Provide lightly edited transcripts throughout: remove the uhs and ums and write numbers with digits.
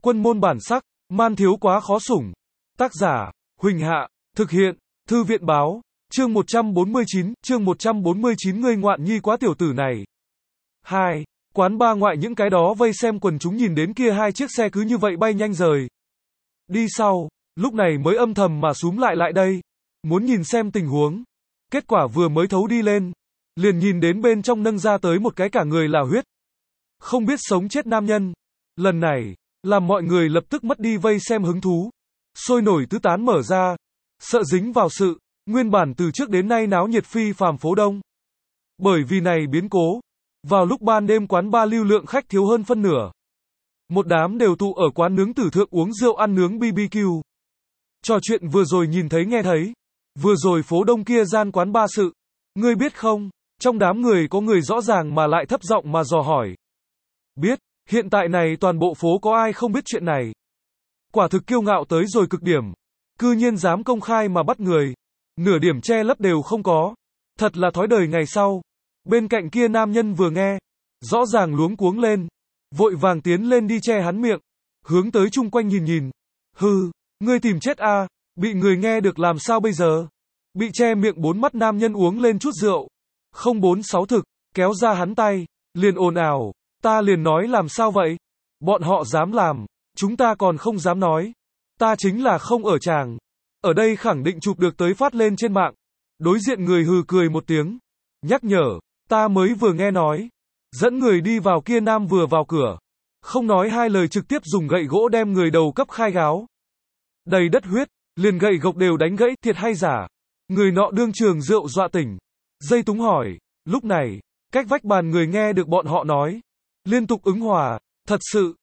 Quân môn bản sắc, man thiếu quá khó sủng. Tác giả, Huỳnh Hạ, thực hiện, Thư viện báo, chương 149, ngươi ngoạn nhi quá tiểu tử này. 2. Quán ba ngoại những cái đó vây xem quần chúng nhìn đến kia hai chiếc xe cứ như vậy bay nhanh rời đi sau, lúc này mới âm thầm mà xúm lại đây, muốn nhìn xem tình huống. Kết quả vừa mới thấu đi lên, liền nhìn đến bên trong nâng ra tới một cái cả người là huyết, không biết sống chết nam nhân. Lần này, làm mọi người lập tức mất đi vây xem hứng thú, sôi nổi tứ tán mở ra, sợ dính vào sự, nguyên bản từ trước đến nay náo nhiệt phi phàm phố Đông. Bởi vì này biến cố, vào lúc ban đêm quán ba lưu lượng khách thiếu hơn phân nửa. Một đám đều tụ ở quán nướng tử thượng uống rượu ăn nướng BBQ. Trò chuyện vừa rồi nhìn thấy nghe thấy, vừa rồi phố Đông kia gian quán ba sự. Ngươi biết không, trong đám người có người rõ ràng mà lại thấp giọng mà dò hỏi. Biết, hiện tại này toàn bộ phố có ai không biết chuyện này. Quả thực kiêu ngạo tới rồi cực điểm. Cư nhiên dám công khai mà bắt người. Nửa điểm che lấp đều không có. Thật là thói đời ngày sau. Bên cạnh kia nam nhân vừa nghe, rõ ràng luống cuống lên, vội vàng tiến lên đi che hắn miệng, hướng tới chung quanh nhìn. Hừ, ngươi tìm chết à, bị người nghe được làm sao bây giờ? Bị che miệng bốn mắt nam nhân uống lên chút rượu, 046 thực, kéo ra hắn tay, liền ồn ào, ta liền nói làm sao vậy? Bọn họ dám làm, chúng ta còn không dám nói. Ta chính là không ở tràng. Ở đây khẳng định chụp được tới phát lên trên mạng. Đối diện người hừ cười một tiếng, nhắc nhở, ta mới vừa nghe nói. Dẫn người đi vào kia nam vừa vào cửa, không nói hai lời trực tiếp dùng gậy gỗ đem người đầu cấp khai gáo. Đầy đất huyết, liền gậy gộc đều đánh gãy, thiệt hay giả? Người nọ đương trường rượu dọa tỉnh. Dây túng hỏi, lúc này, cách vách bàn người nghe được bọn họ nói. Liên tục ứng hòa, thật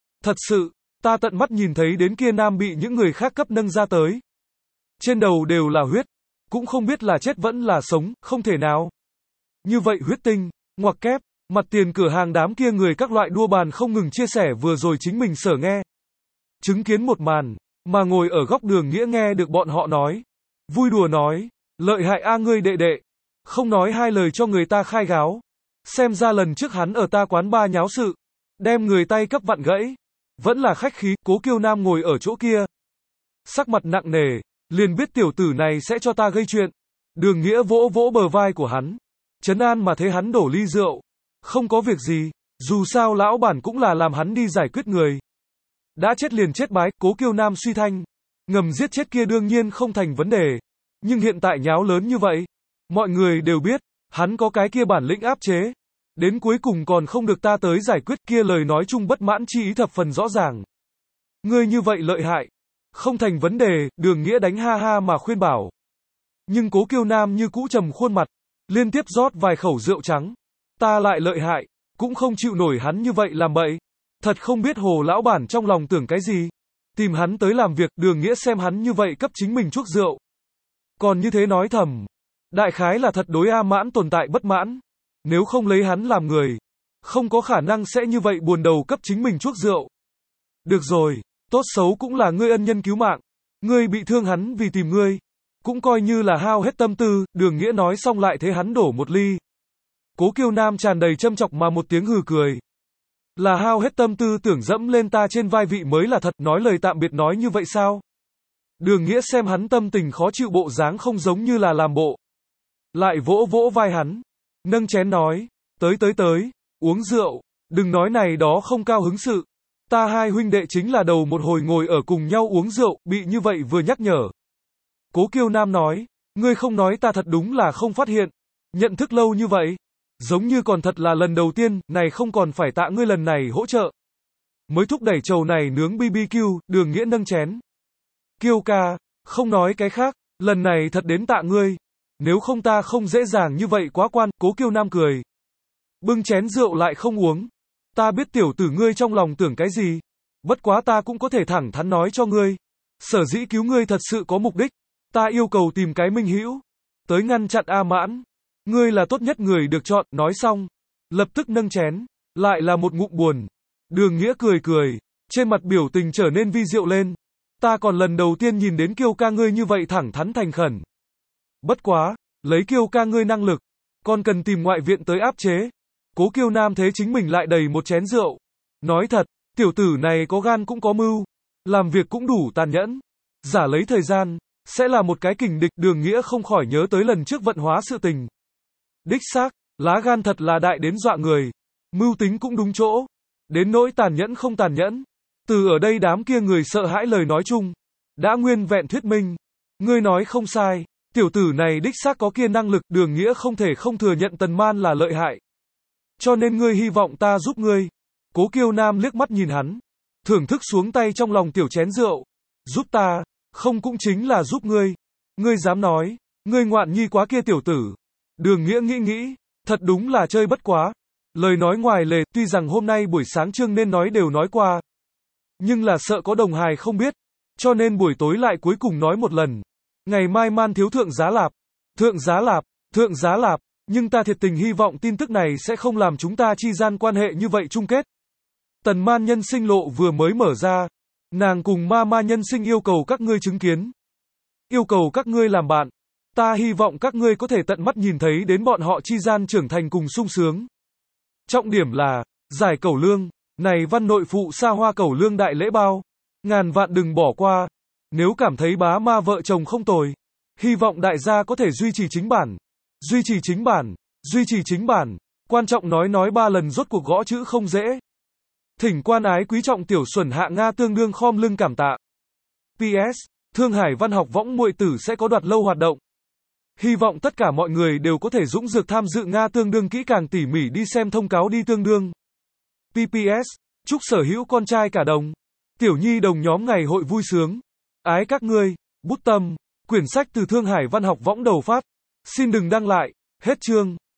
sự, ta tận mắt nhìn thấy đến kia nam bị những người khác cấp nâng ra tới. Trên đầu đều là huyết, cũng không biết là chết vẫn là sống, không thể nào. Như vậy huyết tinh, ngoặc kép, mặt tiền cửa hàng đám kia người các loại đua bàn không ngừng chia sẻ vừa rồi chính mình sở nghe. Chứng kiến một màn, mà ngồi ở góc đường Nghĩa nghe được bọn họ nói. Vui đùa nói, lợi hại a ngươi đệ đệ. Không nói hai lời cho người ta khai gáo. Xem ra lần trước hắn ở ta quán ba nháo sự, đem người tay cấp vặn gãy. Vẫn là khách khí, Cố Kiêu Nam ngồi ở chỗ kia. Sắc mặt nặng nề, liền biết tiểu tử này sẽ cho ta gây chuyện. Đường Nghĩa vỗ vỗ bờ vai của hắn, trấn an mà thấy hắn đổ ly rượu. Không có việc gì, dù sao lão bản cũng là làm hắn đi giải quyết người. Đã chết liền chết bái, Cố Kiêu Nam suy thanh. Ngầm giết chết kia đương nhiên không thành vấn đề. Nhưng hiện tại nháo lớn như vậy, mọi người đều biết, hắn có cái kia bản lĩnh áp chế. Đến cuối cùng còn không được ta tới giải quyết, kia lời nói chung bất mãn chi ý thập phần rõ ràng. Ngươi như vậy lợi hại, không thành vấn đề, Đường Nghĩa đánh ha ha mà khuyên bảo. Nhưng Cố Kiêu Nam như cũ trầm khuôn mặt, liên tiếp rót vài khẩu rượu trắng. Ta lại lợi hại, cũng không chịu nổi hắn như vậy làm bậy. Thật không biết Hồ lão bản trong lòng tưởng cái gì. Tìm hắn tới làm việc, Đường Nghĩa xem hắn như vậy cấp chính mình chuốc rượu. Còn như thế nói thầm. Đại khái là thật đối A Mãn tồn tại bất mãn. Nếu không lấy hắn làm người, không có khả năng sẽ như vậy buồn đầu cấp chính mình chuốc rượu. Được rồi, tốt xấu cũng là ngươi ân nhân cứu mạng. Ngươi bị thương hắn vì tìm ngươi. Cũng coi như là hao hết tâm tư, Đường Nghĩa nói xong lại thấy hắn đổ một ly. Cố Kiêu Nam tràn đầy châm chọc mà một tiếng hừ cười. Là hao hết tâm tư tưởng dẫm lên ta trên vai vị mới là thật, nói lời tạm biệt nói như vậy sao? Đường Nghĩa xem hắn tâm tình khó chịu bộ dáng không giống như là làm bộ. Lại vỗ vỗ vai hắn, nâng chén nói, tới, uống rượu, đừng nói này đó không cao hứng sự. Ta hai huynh đệ chính là đầu một hồi ngồi ở cùng nhau uống rượu, bị như vậy vừa nhắc nhở. Cố Kiêu Nam nói, ngươi không nói ta thật đúng là không phát hiện. Nhận thức lâu như vậy, giống như còn thật là lần đầu tiên, này không còn phải tạ ngươi lần này hỗ trợ. Mới thúc đẩy chầu này nướng BBQ, Đường Nghĩa nâng chén. Kiêu ca, không nói cái khác, lần này thật đến tạ ngươi. Nếu không ta không dễ dàng như vậy quá quan, Cố Kiêu Nam cười. Bưng chén rượu lại không uống. Ta biết tiểu tử ngươi trong lòng tưởng cái gì. Bất quá ta cũng có thể thẳng thắn nói cho ngươi. Sở dĩ cứu ngươi thật sự có mục đích. Ta yêu cầu tìm cái minh hữu tới ngăn chặn A Mãn. Ngươi là tốt nhất người được chọn, nói xong. Lập tức nâng chén, lại là một ngụm buồn. Đường Nghĩa cười, trên mặt biểu tình trở nên vi diệu lên. Ta còn lần đầu tiên nhìn đến Kiêu ca ngươi như vậy thẳng thắn thành khẩn. Bất quá, lấy Kiêu ca ngươi năng lực, còn cần tìm ngoại viện tới áp chế. Cố Kiêu Nam thế chính mình lại đầy một chén rượu. Nói thật, tiểu tử này có gan cũng có mưu. Làm việc cũng đủ tàn nhẫn. Giả lấy thời gian, sẽ là một cái kình địch. Đường Nghĩa không khỏi nhớ tới lần trước vận hóa sự tình. Đích xác, lá gan thật là đại đến dọa người. Mưu tính cũng đúng chỗ. Đến nỗi tàn nhẫn không tàn nhẫn. Từ ở đây đám kia người sợ hãi lời nói chung. Đã nguyên vẹn thuyết minh. Ngươi nói không sai. Tiểu tử này đích xác có kia năng lực. Đường Nghĩa không thể không thừa nhận Tần Man là lợi hại. Cho nên ngươi hy vọng ta giúp ngươi. Cố Kiêu Nam liếc mắt nhìn hắn. Thưởng thức xuống tay trong lòng tiểu chén rượu. Giúp ta, không cũng chính là giúp ngươi. Ngươi dám nói, ngươi ngoạn nhi quá kia tiểu tử. Đường Nghĩa nghĩ, thật đúng là chơi bất quá. Lời nói ngoài lề, tuy rằng hôm nay buổi sáng chương nên nói đều nói qua. Nhưng là sợ có đồng hài không biết. Cho nên buổi tối lại cuối cùng nói một lần. Ngày mai man thiếu thượng giá lạp. Thượng giá lạp. Nhưng ta thiệt tình hy vọng tin tức này sẽ không làm chúng ta chi gian quan hệ như vậy chung kết. Tần Man nhân sinh lộ vừa mới mở ra. Nàng cùng ma nhân sinh yêu cầu các ngươi chứng kiến. Yêu cầu các ngươi làm bạn. Ta hy vọng các ngươi có thể tận mắt nhìn thấy đến bọn họ chi gian trưởng thành cùng sung sướng. Trọng điểm là, giải cẩu lương, này văn nội phụ xa hoa cẩu lương đại lễ bao. Ngàn vạn đừng bỏ qua. Nếu cảm thấy bá ma vợ chồng không tồi. Hy vọng đại gia có thể duy trì chính bản. Quan trọng nói 3 lần rốt cuộc gõ chữ không dễ. Thỉnh quan ái quý trọng tiểu xuẩn hạ Nga tương đương khom lưng cảm tạ. PS, Thương Hải Văn học võng muội tử sẽ có đoạt lâu hoạt động. Hy vọng tất cả mọi người đều có thể dũng dược tham dự Nga tương đương kỹ càng tỉ mỉ đi xem thông cáo đi tương đương. PPS, chúc sở hữu con trai cả đồng. Tiểu nhi đồng nhóm ngày hội vui sướng. Ái các ngươi, bút tâm, quyển sách từ Thương Hải Văn học võng đầu phát. Xin đừng đăng lại, hết chương.